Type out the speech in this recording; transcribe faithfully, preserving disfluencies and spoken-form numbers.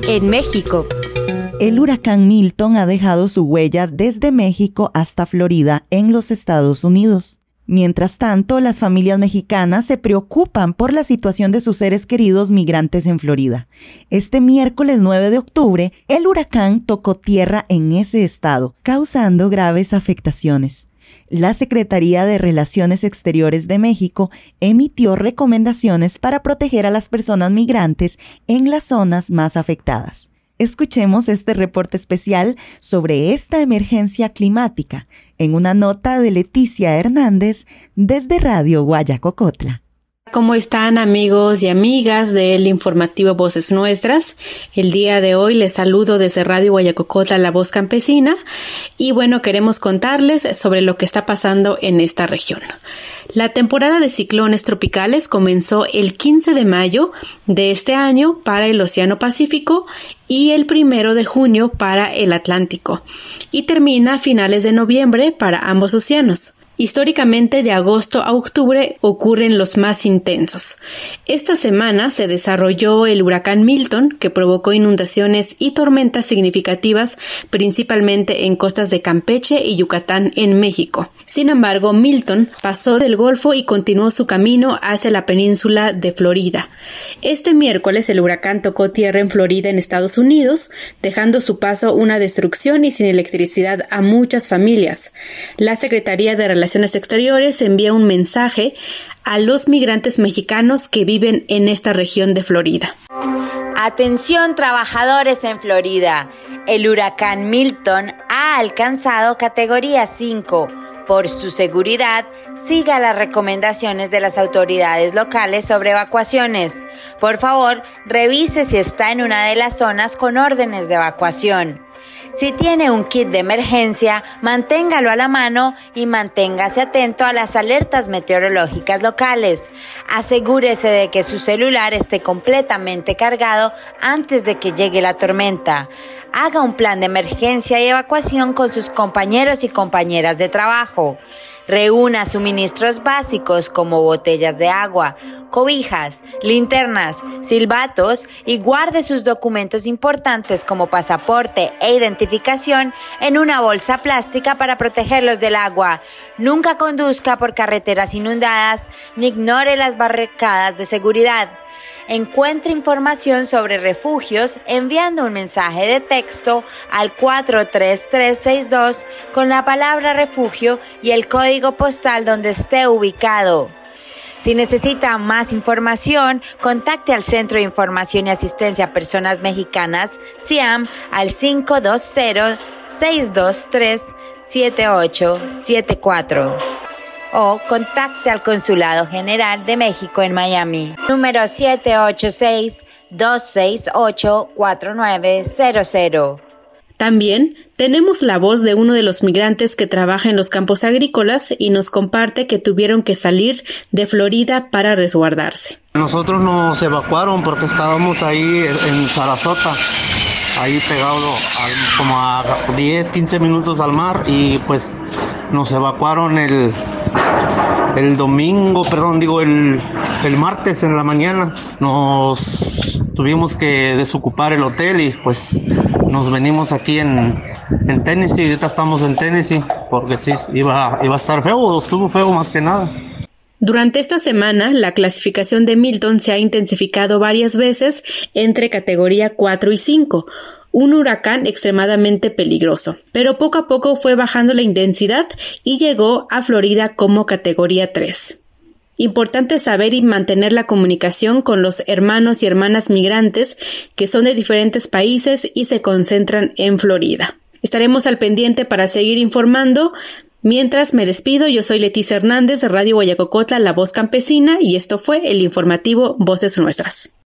en México. El huracán Milton ha dejado su huella desde México hasta Florida en los Estados Unidos. Mientras tanto, las familias mexicanas se preocupan por la situación de sus seres queridos migrantes en Florida. Este miércoles nueve de octubre, el huracán tocó tierra en ese estado, causando graves afectaciones. La Secretaría de Relaciones Exteriores de México emitió recomendaciones para proteger a las personas migrantes en las zonas más afectadas. Escuchemos este reporte especial sobre esta emergencia climática en una nota de Leticia Hernández desde Radio Guayacocotla. ¿Cómo están, amigos y amigas del informativo Voces Nuestras? El día de hoy les saludo desde Radio Guayacocotla, la voz campesina, y bueno, queremos contarles sobre lo que está pasando en esta región. La temporada de ciclones tropicales comenzó el quince de mayo de este año para el Océano Pacífico y el primero de junio para el Atlántico, y termina a finales de noviembre para ambos océanos. Históricamente, de agosto a octubre ocurren los más intensos. Esta semana se desarrolló el huracán Milton, que provocó inundaciones y tormentas significativas, principalmente en costas de Campeche y Yucatán en México. Sin embargo, Milton pasó del Golfo y continuó su camino hacia la península de Florida. Este miércoles el huracán tocó tierra en Florida, en Estados Unidos, dejando a su paso una destrucción y sin electricidad a muchas familias. La Secretaría de Relaciones Exteriores envía un mensaje a los migrantes mexicanos que viven en esta región de Florida. Atención, trabajadores en Florida. El huracán Milton ha alcanzado categoría cinco. Por su seguridad, siga las recomendaciones de las autoridades locales sobre evacuaciones. Por favor, revise si está en una de las zonas con órdenes de evacuación. Si tiene un kit de emergencia, manténgalo a la mano y manténgase atento a las alertas meteorológicas locales. Asegúrese de que su celular esté completamente cargado antes de que llegue la tormenta. Haga un plan de emergencia y evacuación con sus compañeros y compañeras de trabajo. Reúna suministros básicos como botellas de agua, cobijas, linternas, silbatos y guarde sus documentos importantes como pasaporte e identificación en una bolsa plástica para protegerlos del agua. Nunca conduzca por carreteras inundadas ni ignore las barricadas de seguridad. Encuentre información sobre refugios enviando un mensaje de texto al cuatro tres tres seis dos con la palabra refugio y el código postal donde esté ubicado. Si necesita más información, contacte al Centro de Información y Asistencia a Personas Mexicanas, C I A M, al cinco dos cero, seis dos tres, siete ocho siete cuatro. O contacte al Consulado General de México en Miami, número siete ocho seis, dos seis ocho, cuatro nueve cero cero. También tenemos la voz de uno de los migrantes que trabaja en los campos agrícolas y nos comparte que tuvieron que salir de Florida para resguardarse. Nosotros nos evacuaron porque estábamos ahí en Sarasota, ahí pegado al, como a diez, quince minutos al mar, y pues nos evacuaron el, el domingo, perdón, digo el, el martes en la mañana. Nos tuvimos que desocupar el hotel y pues nos venimos aquí en, en Tennessee. Ahorita estamos en Tennessee porque sí, iba, iba a estar feo, estuvo feo más que nada. Durante esta semana, la clasificación de Milton se ha intensificado varias veces entre categoría cuatro y cinco, un huracán extremadamente peligroso, pero poco a poco fue bajando la intensidad y llegó a Florida como categoría tres. Importante saber y mantener la comunicación con los hermanos y hermanas migrantes que son de diferentes países y se concentran en Florida. Estaremos al pendiente para seguir informando. Mientras me despido, yo soy Leticia Hernández de Radio Guayacocotla, la voz campesina, y esto fue el informativo Voces Nuestras.